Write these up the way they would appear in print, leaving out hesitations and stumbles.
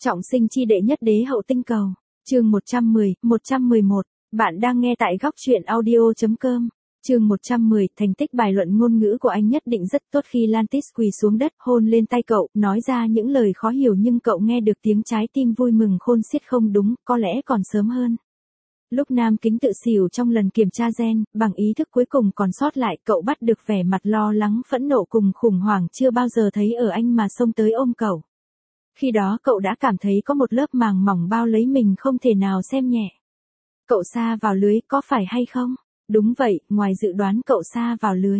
Trọng sinh chi đệ nhất đế hậu tinh cầu. Chương 110, 111. Bạn đang nghe tại góc truyện audio.com. Chương 110, thành tích bài luận ngôn ngữ của anh nhất định rất tốt khi Lantis quỳ xuống đất hôn lên tay cậu, nói ra những lời khó hiểu nhưng cậu nghe được tiếng trái tim vui mừng khôn xiết không đúng, có lẽ còn sớm hơn. Lúc Nam Kính tự xỉu trong lần kiểm tra gen, bằng ý thức cuối cùng còn sót lại, cậu bắt được vẻ mặt lo lắng phẫn nộ cùng khủng hoảng chưa bao giờ thấy ở anh mà xông tới ôm cậu. Khi đó cậu đã cảm thấy có một lớp màng mỏng bao lấy mình không thể nào xem nhẹ. Cậu sa vào lưới có phải hay không? Đúng vậy, ngoài dự đoán cậu sa vào lưới.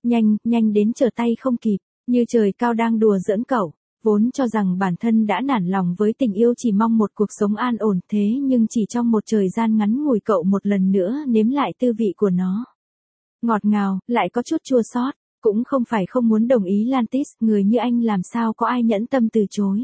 Nhanh đến trở tay không kịp, như trời cao đang đùa giỡn cậu. Vốn cho rằng bản thân đã nản lòng với tình yêu chỉ mong một cuộc sống an ổn thế nhưng chỉ trong một thời gian ngắn ngủi cậu một lần nữa nếm lại tư vị của nó. Ngọt ngào, lại có chút chua xót, cũng không phải không muốn đồng ý Lantis, người như anh làm sao có ai nhẫn tâm từ chối.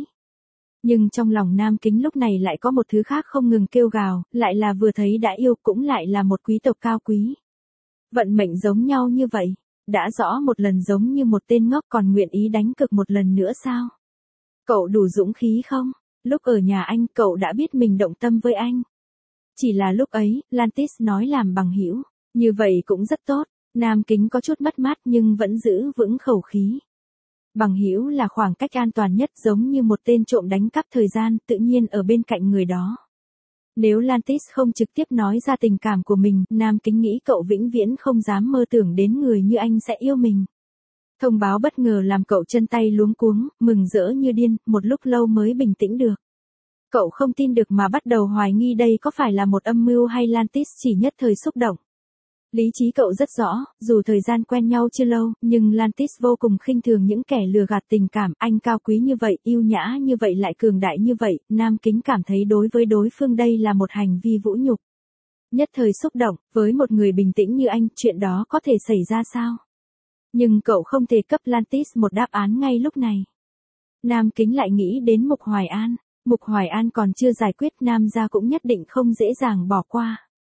Nhưng trong lòng Nam Kính lúc này lại có một thứ khác không ngừng kêu gào, lại là vừa thấy đã yêu cũng lại là một quý tộc cao quý. Vận mệnh giống nhau như vậy, đã rõ một lần giống như một tên ngốc còn nguyện ý đánh cược một lần nữa sao? Cậu đủ dũng khí không? Lúc ở nhà anh cậu đã biết mình động tâm với anh. Chỉ là lúc ấy, Lantis nói làm bằng hữu, như vậy cũng rất tốt. Nam Kính có chút mất mát nhưng vẫn giữ vững khẩu khí. Bằng hữu là khoảng cách an toàn nhất, giống như một tên trộm đánh cắp thời gian tự nhiên ở bên cạnh người đó. Nếu Lantis không trực tiếp nói ra tình cảm của mình, Nam Kính nghĩ cậu vĩnh viễn không dám mơ tưởng đến người như anh sẽ yêu mình. Thông báo bất ngờ làm cậu chân tay luống cuống, mừng rỡ như điên, một lúc lâu mới bình tĩnh được. Cậu không tin được mà bắt đầu hoài nghi đây có phải là một âm mưu hay Lantis chỉ nhất thời xúc động. Lý trí cậu rất rõ, dù thời gian quen nhau chưa lâu, nhưng Lantis vô cùng khinh thường những kẻ lừa gạt tình cảm, anh cao quý như vậy, yêu nhã như vậy lại cường đại như vậy, Nam Kính cảm thấy đối với đối phương đây là một hành vi vũ nhục. Nhất thời xúc động, với một người bình tĩnh như anh, chuyện đó có thể xảy ra sao? Nhưng cậu không thể cấp Lantis một đáp án ngay lúc này. Nam Kính lại nghĩ đến Mục Hoài An. Mục Hoài An còn chưa giải quyết, Nam gia cũng nhất định không dễ dàng bỏ qua.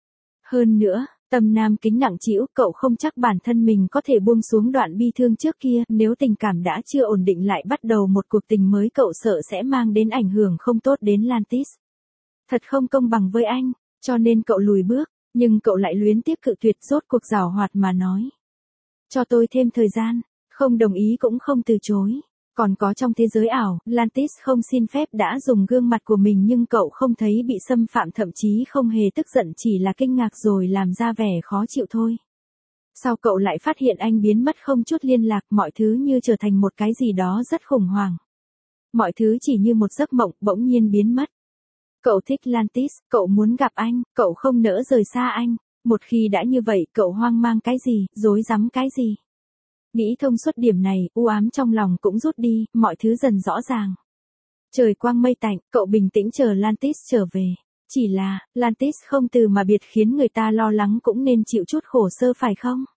Hơn nữa, tâm Nam Kính nặng trĩu, cậu không chắc bản thân mình có thể buông xuống đoạn bi thương trước kia, nếu tình cảm đã chưa ổn định lại bắt đầu một cuộc tình mới cậu sợ sẽ mang đến ảnh hưởng không tốt đến Lantis. Thật không công bằng với anh, cho nên cậu lùi bước, nhưng cậu lại luyến tiếc cự tuyệt, rốt cuộc giảo hoạt mà nói. Cho tôi thêm thời gian, không đồng ý cũng không từ chối. Còn có trong thế giới ảo, Lantis không xin phép đã dùng gương mặt của mình nhưng cậu không thấy bị xâm phạm, thậm chí không hề tức giận, chỉ là kinh ngạc rồi làm ra vẻ khó chịu thôi. Sau cậu lại phát hiện anh biến mất không chút liên lạc, mọi thứ như trở thành một cái gì đó rất khủng hoảng. Mọi thứ chỉ như một giấc mộng bỗng nhiên biến mất. Cậu thích Lantis, cậu muốn gặp anh, cậu không nỡ rời xa anh. Một khi đã như vậy, cậu hoang mang cái gì, rối rắm cái gì? Nghĩ thông suốt điểm này, u ám trong lòng cũng rút đi, mọi thứ dần rõ ràng. Trời quang mây tạnh, cậu bình tĩnh chờ Lantis trở về. Chỉ là, Lantis không từ mà biệt khiến người ta lo lắng cũng nên chịu chút khổ sở phải không?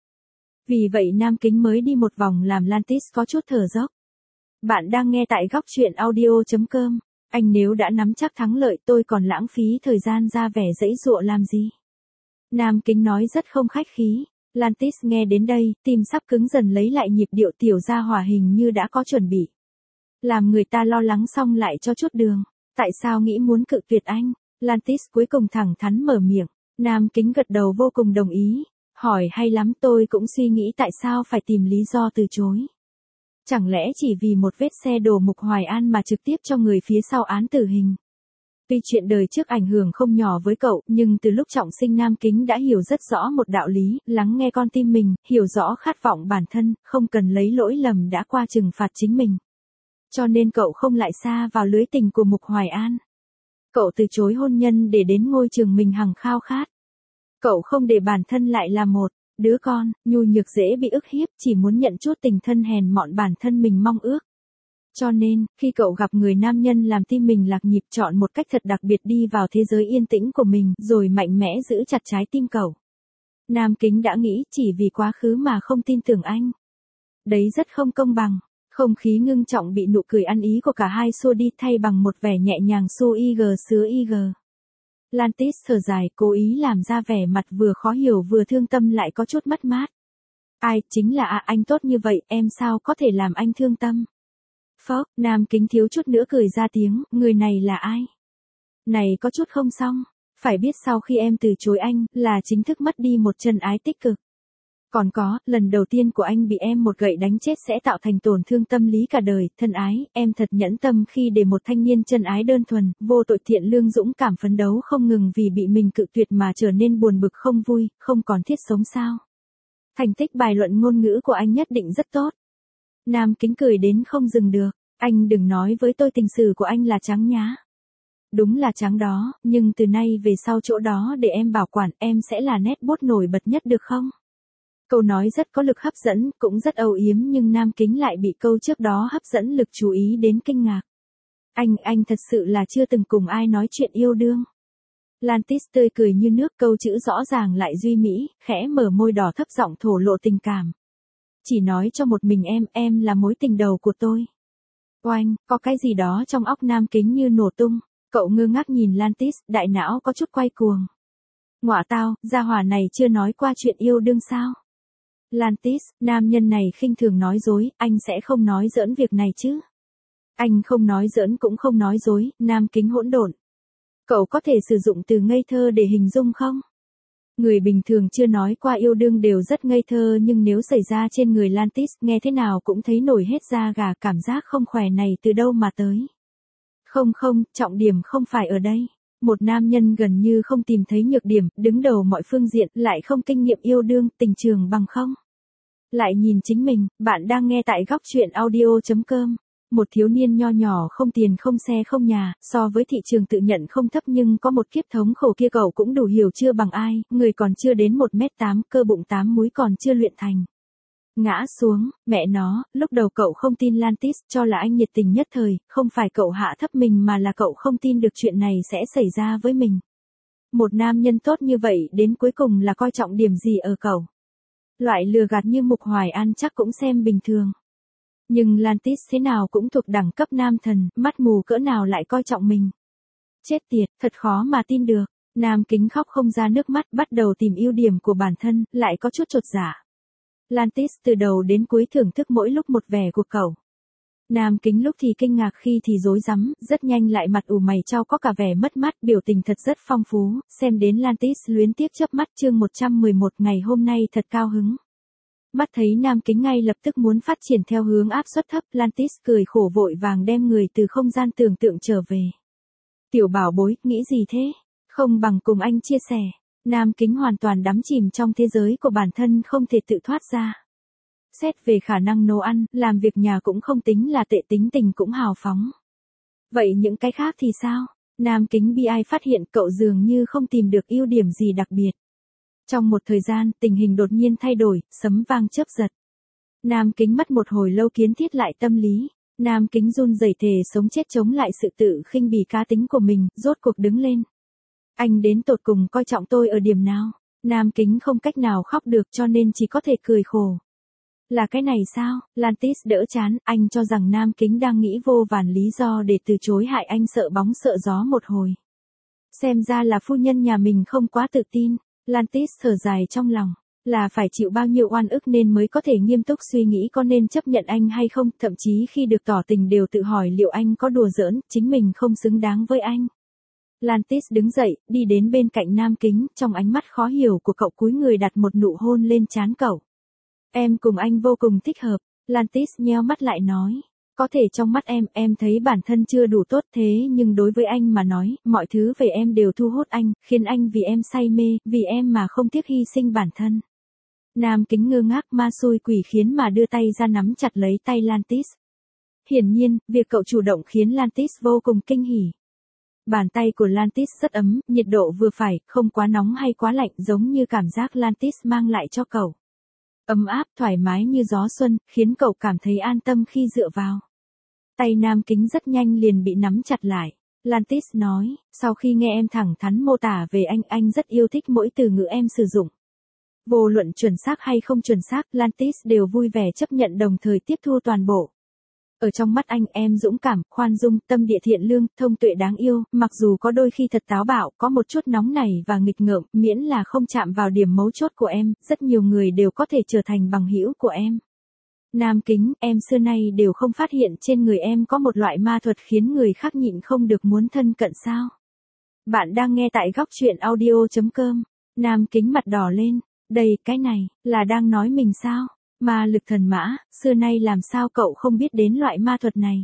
Vì vậy Nam Kính mới đi một vòng làm Lantis có chút thở dốc. Bạn đang nghe tại góc truyện audio.com. Anh nếu đã nắm chắc thắng lợi tôi còn lãng phí thời gian ra vẻ giãy giụa làm gì? Nam Kính nói rất không khách khí. Lantis nghe đến đây, tim sắp cứng dần lấy lại nhịp điệu, tiểu gia hỏa hình như đã có chuẩn bị. Làm người ta lo lắng xong lại cho chút đường. Tại sao nghĩ muốn cự tuyệt anh? Lantis cuối cùng thẳng thắn mở miệng. Nam Kính gật đầu vô cùng đồng ý. Hỏi hay lắm, tôi cũng suy nghĩ tại sao phải tìm lý do từ chối. Chẳng lẽ chỉ vì một vết xe đổ Mục Hoài An mà trực tiếp cho người phía sau án tử hình? Tuy chuyện đời trước ảnh hưởng không nhỏ với cậu, nhưng từ lúc trọng sinh Nam Kính đã hiểu rất rõ một đạo lý, lắng nghe con tim mình, hiểu rõ khát vọng bản thân, không cần lấy lỗi lầm đã qua trừng phạt chính mình. Cho nên cậu không lại sa vào lưới tình của Mục Hoài An. Cậu từ chối hôn nhân để đến ngôi trường mình hằng khao khát. Cậu không để bản thân lại là một đứa con, nhu nhược dễ bị ức hiếp, chỉ muốn nhận chút tình thân hèn mọn bản thân mình mong ước. Cho nên, khi cậu gặp người nam nhân làm tim mình lạc nhịp, chọn một cách thật đặc biệt đi vào thế giới yên tĩnh của mình, rồi mạnh mẽ giữ chặt trái tim cậu. Nam Kính đã nghĩ chỉ vì quá khứ mà không tin tưởng anh. Đấy rất không công bằng. Không khí ngưng trọng bị nụ cười ăn ý của cả hai xua đi, thay bằng một vẻ nhẹ nhàng xua ig sứa ig. Lantis thở dài, cố ý làm ra vẻ mặt vừa khó hiểu vừa thương tâm lại có chút mất mát. Ai, chính là anh tốt như vậy, em sao có thể làm anh thương tâm? Phốc, Nam Kính thiếu chút nữa cười ra tiếng, người này là ai? Này có chút không xong, phải biết sau khi em từ chối anh, là chính thức mất đi một chân ái tích cực. Còn có, lần đầu tiên của anh bị em một gậy đánh chết sẽ tạo thành tổn thương tâm lý cả đời, thân ái, em thật nhẫn tâm khi để một thanh niên chân ái đơn thuần, vô tội thiện lương dũng cảm phấn đấu không ngừng vì bị mình cự tuyệt mà trở nên buồn bực không vui, không còn thiết sống sao. Thành tích bài luận ngôn ngữ của anh nhất định rất tốt. Nam Kính cười đến không dừng được, anh đừng nói với tôi tình sử của anh là trắng nhá. Đúng là trắng đó, nhưng từ nay về sau chỗ đó để em bảo quản, em sẽ là nét bút nổi bật nhất được không? Câu nói rất có lực hấp dẫn, cũng rất âu yếm nhưng Nam Kính lại bị câu trước đó hấp dẫn lực chú ý đến kinh ngạc. Anh thật sự là chưa từng cùng ai nói chuyện yêu đương. Lantis tươi cười như nước, câu chữ rõ ràng lại duy mỹ, khẽ mở môi đỏ thấp giọng thổ lộ tình cảm. Chỉ nói cho một mình em là mối tình đầu của tôi. Oanh, có cái gì đó trong óc Nam Kính như nổ tung, cậu ngơ ngác nhìn Lantis, đại não có chút quay cuồng. Ngọa tao, gia hỏa này chưa nói qua chuyện yêu đương sao? Lantis, nam nhân này khinh thường nói dối, anh sẽ không nói giỡn việc này chứ? Anh không nói giỡn cũng không nói dối, Nam Kính hỗn độn. Cậu có thể sử dụng từ ngây thơ để hình dung không? Người bình thường chưa nói qua yêu đương đều rất ngây thơ nhưng nếu xảy ra trên người Lantis nghe thế nào cũng thấy nổi hết da gà, cảm giác không khỏe này từ đâu mà tới. Không, trọng điểm không phải ở đây. Một nam nhân gần như không tìm thấy nhược điểm, đứng đầu mọi phương diện, lại không kinh nghiệm yêu đương, tình trường bằng không. Lại nhìn chính mình, bạn đang nghe tại góc truyện audio.com. Một thiếu niên nho nhỏ không tiền không xe không nhà, so với thị trường tự nhận không thấp nhưng có một kiếp thống khổ kia cậu cũng đủ hiểu chưa bằng ai, người còn chưa đến 1m8, cơ bụng 8 múi còn chưa luyện thành. Ngã xuống, mẹ nó, lúc đầu cậu không tin Lantis, cho là anh nhiệt tình nhất thời, không phải cậu hạ thấp mình mà là cậu không tin được chuyện này sẽ xảy ra với mình. Một nam nhân tốt như vậy đến cuối cùng là coi trọng điểm gì ở cậu? Loại lừa gạt như Mục Hoài An chắc cũng xem bình thường. Nhưng Lantis thế nào cũng thuộc đẳng cấp nam thần, mắt mù cỡ nào lại coi trọng mình. Chết tiệt, thật khó mà tin được. Nam Kính khóc không ra nước mắt, bắt đầu tìm ưu điểm của bản thân, lại có chút chột dạ. Lantis từ đầu đến cuối thưởng thức mỗi lúc một vẻ của cậu. Nam Kính lúc thì kinh ngạc khi thì rối rắm, rất nhanh lại mặt ủ mày chau có cả vẻ mất mát, biểu tình thật rất phong phú, xem đến Lantis luyến tiếc chớp mắt. Chương 111 ngày hôm nay thật cao hứng. Mắt thấy Nam Kính ngay lập tức muốn phát triển theo hướng áp suất thấp, Lantis cười khổ vội vàng đem người từ không gian tưởng tượng trở về. Tiểu bảo bối, nghĩ gì thế? Không bằng cùng anh chia sẻ. Nam Kính hoàn toàn đắm chìm trong thế giới của bản thân không thể tự thoát ra. Xét về khả năng nấu ăn, làm việc nhà cũng không tính là tệ, tính tình cũng hào phóng. Vậy những cái khác thì sao? Nam Kính bi ai phát hiện cậu dường như không tìm được ưu điểm gì đặc biệt. Trong một thời gian, tình hình đột nhiên thay đổi, sấm vang chớp giật. Nam Kính mất một hồi lâu kiến thiết lại tâm lý. Nam Kính run rẩy thề sống chết chống lại sự tự khinh bỉ cá tính của mình, rốt cuộc đứng lên. Anh đến tột cùng coi trọng tôi ở điểm nào? Nam Kính không cách nào khóc được cho nên chỉ có thể cười khổ. Là cái này sao? Lantis đỡ chán, anh cho rằng Nam Kính đang nghĩ vô vàn lý do để từ chối hại anh, sợ bóng sợ gió một hồi. Xem ra là phu nhân nhà mình không quá tự tin. Lantis thở dài trong lòng, là phải chịu bao nhiêu oan ức nên mới có thể nghiêm túc suy nghĩ có nên chấp nhận anh hay không, thậm chí khi được tỏ tình đều tự hỏi liệu anh có đùa giỡn, chính mình không xứng đáng với anh. Lantis đứng dậy, đi đến bên cạnh Nam Kính, trong ánh mắt khó hiểu của cậu cúi người đặt một nụ hôn lên trán cậu. Em cùng anh vô cùng thích hợp, Lantis nheo mắt lại nói. Có thể trong mắt em thấy bản thân chưa đủ tốt thế nhưng đối với anh mà nói, mọi thứ về em đều thu hút anh, khiến anh vì em say mê, vì em mà không tiếc hy sinh bản thân. Nam Kính ngơ ngác, ma xui quỷ khiến mà đưa tay ra nắm chặt lấy tay Lantis. Hiển nhiên, việc cậu chủ động khiến Lantis vô cùng kinh hỉ. Bàn tay của Lantis rất ấm, nhiệt độ vừa phải, không quá nóng hay quá lạnh, giống như cảm giác Lantis mang lại cho cậu. Ấm áp, thoải mái như gió xuân, khiến cậu cảm thấy an tâm khi dựa vào. Tay Nam Kính rất nhanh liền bị nắm chặt lại. Lantis nói, sau khi nghe em thẳng thắn mô tả về anh rất yêu thích mỗi từ ngữ em sử dụng. Vô luận chuẩn xác hay không chuẩn xác, Lantis đều vui vẻ chấp nhận đồng thời tiếp thu toàn bộ. Ở trong mắt anh, em dũng cảm, khoan dung, tâm địa thiện lương, thông tuệ đáng yêu, mặc dù có đôi khi thật táo bạo, có một chút nóng nảy và nghịch ngợm, miễn là không chạm vào điểm mấu chốt của em, rất nhiều người đều có thể trở thành bằng hữu của em. Nam Kính, em xưa nay đều không phát hiện trên người em có một loại ma thuật khiến người khác nhịn không được muốn thân cận sao? Bạn đang nghe tại góc chuyện audio.com. Nam Kính mặt đỏ lên. Đây, cái này, là đang nói mình sao? Ma lực thần mã, xưa nay làm sao cậu không biết đến loại ma thuật này?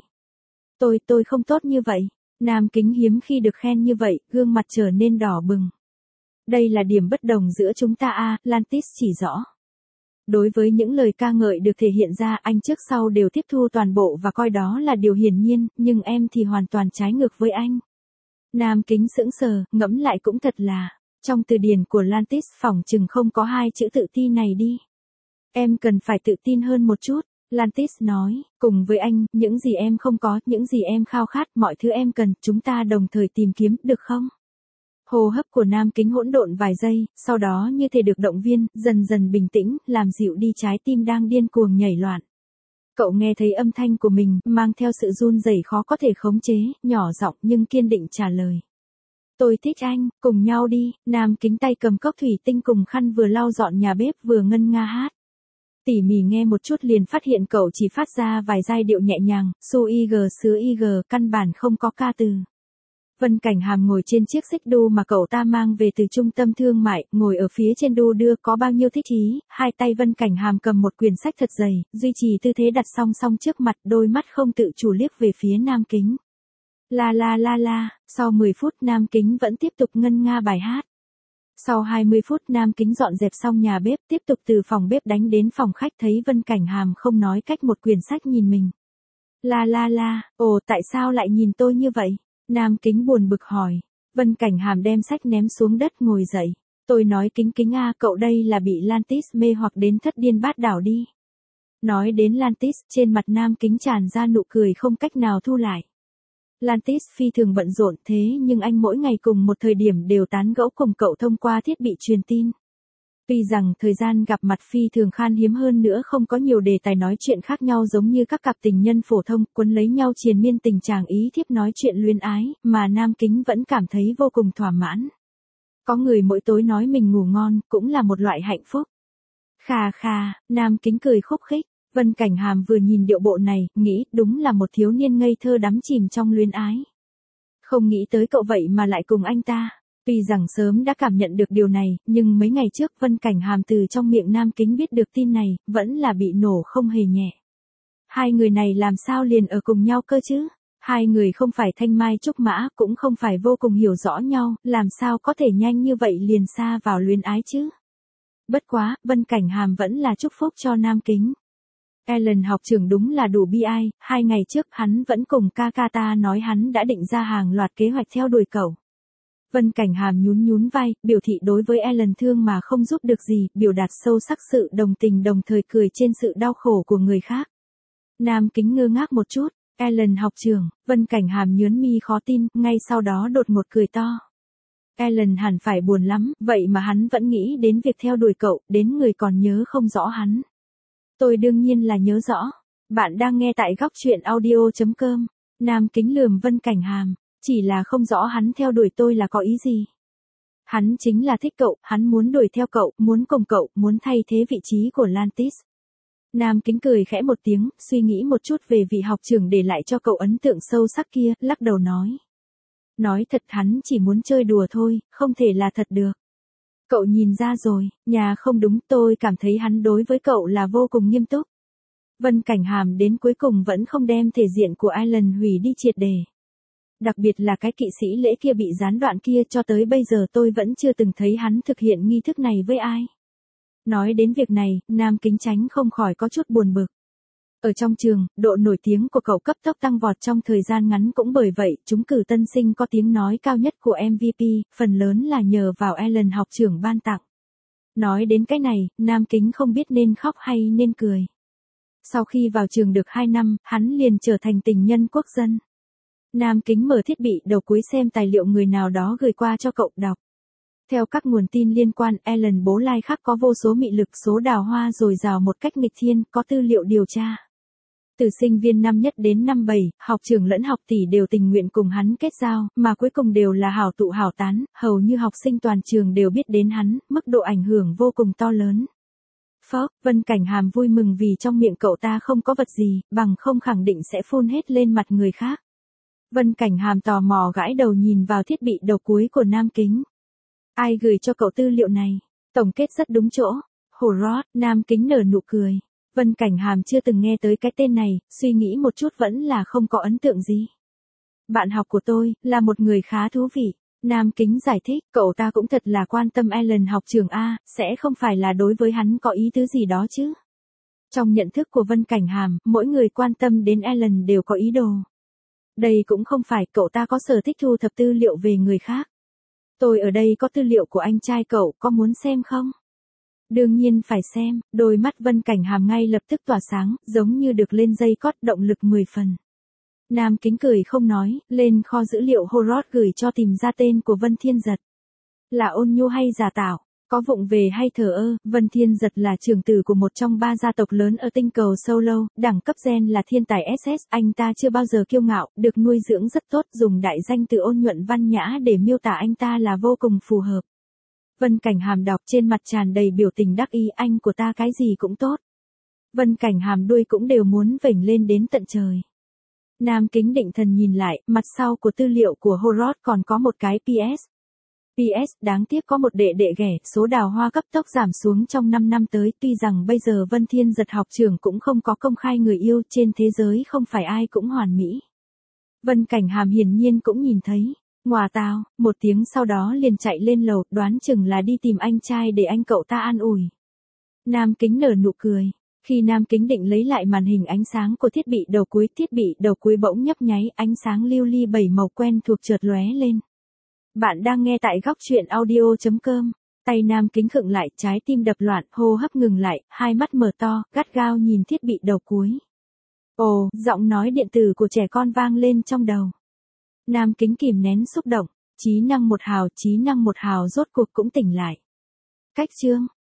Tôi không tốt như vậy. Nam Kính hiếm khi được khen như vậy, gương mặt trở nên đỏ bừng. Đây là điểm bất đồng giữa chúng ta Lantis chỉ rõ. Đối với những lời ca ngợi được thể hiện ra, anh trước sau đều tiếp thu toàn bộ và coi đó là điều hiển nhiên, nhưng em thì hoàn toàn trái ngược với anh. Nam Kính sững sờ, ngẫm lại cũng thật là, trong từ điển của Lantis phỏng chừng không có hai chữ tự ti này đi. Em cần phải tự tin hơn một chút, Lantis nói, cùng với anh, những gì em không có, những gì em khao khát, mọi thứ em cần, chúng ta đồng thời tìm kiếm, được không? Hô hấp của Nam Kính hỗn độn vài giây, sau đó như thể được động viên, dần dần bình tĩnh, làm dịu đi trái tim đang điên cuồng nhảy loạn. Cậu nghe thấy âm thanh của mình, mang theo sự run rẩy khó có thể khống chế, nhỏ giọng nhưng kiên định trả lời. Tôi thích anh, cùng nhau đi. Nam Kính tay cầm cốc thủy tinh cùng khăn vừa lau dọn nhà bếp vừa ngân nga hát. Tỉ mỉ nghe một chút liền phát hiện cậu chỉ phát ra vài giai điệu nhẹ nhàng, su ig sứ ig, căn bản không có ca từ. Vân Cảnh Hàm ngồi trên chiếc xích đu mà cậu ta mang về từ trung tâm thương mại, ngồi ở phía trên đu đưa có bao nhiêu thích ý, hai tay Vân Cảnh Hàm cầm một quyển sách thật dày, duy trì tư thế đặt song song trước mặt, đôi mắt không tự chủ liếc về phía Nam Kính. La la la la, sau 10 phút Nam Kính vẫn tiếp tục ngân nga bài hát. Sau 20 phút Nam Kính dọn dẹp xong nhà bếp, tiếp tục từ phòng bếp đánh đến phòng khách, thấy Vân Cảnh Hàm không nói cách một quyển sách nhìn mình. La la la, ồ tại sao lại nhìn tôi như vậy? Nam Kính buồn bực hỏi. Vân Cảnh Hàm đem sách ném xuống đất ngồi dậy. Tôi nói Kính Kính cậu đây là bị Lantis mê hoặc đến thất điên bát đảo đi. Nói đến Lantis, trên mặt Nam Kính tràn ra nụ cười không cách nào thu lại. Lantis phi thường bận rộn thế nhưng anh mỗi ngày cùng một thời điểm đều tán gẫu cùng cậu thông qua thiết bị truyền tin. Tuy rằng thời gian gặp mặt phi thường khan hiếm hơn nữa không có nhiều đề tài nói chuyện khác nhau giống như các cặp tình nhân phổ thông quấn lấy nhau triền miên tình chàng ý thiếp nói chuyện luyến ái, mà Nam Kính vẫn cảm thấy vô cùng thỏa mãn. Có người mỗi tối nói mình ngủ ngon cũng là một loại hạnh phúc. Khà khà, Nam Kính cười khúc khích. Vân Cảnh Hàm vừa nhìn điệu bộ này, nghĩ đúng là một thiếu niên ngây thơ đắm chìm trong luyến ái. Không nghĩ tới cậu vậy mà lại cùng anh ta. Tuy rằng sớm đã cảm nhận được điều này, nhưng mấy ngày trước Vân Cảnh Hàm từ trong miệng Nam Kính biết được tin này, vẫn là bị nổ không hề nhẹ. Hai người này làm sao liền ở cùng nhau cơ chứ? Hai người không phải thanh mai trúc mã, cũng không phải vô cùng hiểu rõ nhau, làm sao có thể nhanh như vậy liền xa vào luyến ái chứ? Bất quá, Vân Cảnh Hàm vẫn là chúc phúc cho Nam Kính. Alan học trưởng đúng là đủ bi ai, 2 ngày trước hắn vẫn cùng Kakata nói hắn đã định ra hàng loạt kế hoạch theo đuổi cậu. Vân Cảnh Hàm nhún vai, biểu thị đối với Alan thương mà không giúp được gì, biểu đạt sâu sắc sự đồng tình đồng thời cười trên sự đau khổ của người khác. Nam Kính ngơ ngác một chút, Alan học trưởng, Vân Cảnh Hàm nhớn mi khó tin, ngay sau đó đột ngột cười to. Alan hẳn phải buồn lắm, vậy mà hắn vẫn nghĩ đến việc theo đuổi cậu, đến người còn nhớ không rõ hắn. Tôi đương nhiên là nhớ rõ. Bạn đang nghe tại góc chuyện audio.com. Nam Kính lườm Vân Cảnh Hàm. Chỉ là không rõ hắn theo đuổi tôi là có ý gì. Hắn chính là thích cậu, hắn muốn đuổi theo cậu, muốn cùng cậu, muốn thay thế vị trí của Lantis. Nam Kính cười khẽ một tiếng, suy nghĩ một chút về vị học trưởng để lại cho cậu ấn tượng sâu sắc kia, lắc đầu nói. Nói thật hắn chỉ muốn chơi đùa thôi, không thể là thật được. Cậu nhìn ra rồi, nhà không đúng, tôi cảm thấy hắn đối với cậu là vô cùng nghiêm túc. Vân Cảnh Hàm đến cuối cùng vẫn không đem thể diện của Alan hủy đi triệt đề. Đặc biệt là cái kỵ sĩ lễ kia bị gián đoạn kia, cho tới bây giờ tôi vẫn chưa từng thấy hắn thực hiện nghi thức này với ai. Nói đến việc này, Nam Kính tránh không khỏi có chút buồn bực. Ở trong trường, độ nổi tiếng của cậu cấp tốc tăng vọt trong thời gian ngắn, cũng bởi vậy, trúng cử tân sinh có tiếng nói cao nhất của MVP, phần lớn là nhờ vào Alan học trưởng ban tặng. Nói đến cái này, Nam Kính không biết nên khóc hay nên cười. Sau khi vào trường được 2 năm, hắn liền trở thành tình nhân quốc dân. Nam Kính mở thiết bị đầu cuối xem tài liệu người nào đó gửi qua cho cậu đọc. Theo các nguồn tin liên quan, Alan bố lai khác có vô số mị lực, số đào hoa dồi dào một cách nghịch thiên, có tư liệu điều tra. Từ sinh viên năm nhất đến năm 7, học trưởng lẫn học tỷ đều tình nguyện cùng hắn kết giao, mà cuối cùng đều là hảo tụ hảo tán, hầu như học sinh toàn trường đều biết đến hắn, mức độ ảnh hưởng vô cùng to lớn. Phốc, Vân Cảnh Hàm vui mừng vì trong miệng cậu ta không có vật gì, bằng không khẳng định sẽ phun hết lên mặt người khác. Vân Cảnh Hàm tò mò gãi đầu nhìn vào thiết bị đầu cuối của Nam Kính. Ai gửi cho cậu tư liệu này? Tổng kết rất đúng chỗ. Horror, Nam Kính nở nụ cười. Vân Cảnh Hàm chưa từng nghe tới cái tên này, suy nghĩ một chút vẫn là không có ấn tượng gì. Bạn học của tôi, là một người khá thú vị. Nam Kính giải thích, cậu ta cũng thật là quan tâm Alan học trường A, sẽ không phải là đối với hắn có ý tứ gì đó chứ. Trong nhận thức của Vân Cảnh Hàm, mỗi người quan tâm đến Alan đều có ý đồ. Đây cũng không phải cậu ta có sở thích thu thập tư liệu về người khác. Tôi ở đây có tư liệu của anh trai cậu, có muốn xem không? Đương nhiên phải xem, đôi mắt Vân Cảnh Hàm ngay lập tức tỏa sáng, giống như được lên dây cót, động lực 10 phần. Nam Kính cười không nói, lên kho dữ liệu Horror gửi cho tìm ra tên của Vân Thiên Giật. Là ôn nhu hay giả tạo, có vụng về hay thờ ơ, Vân Thiên Giật là trưởng tử của một trong 3 gia tộc lớn ở tinh cầu Solo, đẳng cấp gen là thiên tài SS, anh ta chưa bao giờ kiêu ngạo, được nuôi dưỡng rất tốt, dùng đại danh từ ôn nhuận văn nhã để miêu tả anh ta là vô cùng phù hợp. Vân Cảnh Hàm đọc trên mặt tràn đầy biểu tình đắc ý, anh của ta cái gì cũng tốt. Vân Cảnh Hàm đuôi cũng đều muốn vểnh lên đến tận trời. Nam Kính định thần nhìn lại, mặt sau của tư liệu của Horror còn có một cái PS. PS, đáng tiếc có một đệ đệ ghẻ, số đào hoa cấp tốc giảm xuống trong 5 năm tới, tuy rằng bây giờ Vân Thiên Giật học trưởng cũng không có công khai người yêu, trên thế giới không phải ai cũng hoàn mỹ. Vân Cảnh Hàm hiển nhiên cũng nhìn thấy. Ngoà tào, một tiếng sau đó liền chạy lên lầu, đoán chừng là đi tìm anh trai để anh cậu ta an ủi. Nam Kính nở nụ cười. Khi Nam Kính định lấy lại màn hình ánh sáng của thiết bị đầu cuối bỗng nhấp nháy, ánh sáng lưu ly 7 màu quen thuộc chợt lóe lên. Bạn đang nghe tại góc truyện audio.com. Tay Nam Kính khựng lại, trái tim đập loạn, hô hấp ngừng lại, hai mắt mở to, gắt gao nhìn thiết bị đầu cuối. Ồ, giọng nói điện tử của trẻ con vang lên trong đầu. Nam Kính kìm nén xúc động, trí năng một hào rốt cuộc cũng tỉnh lại. Cách chương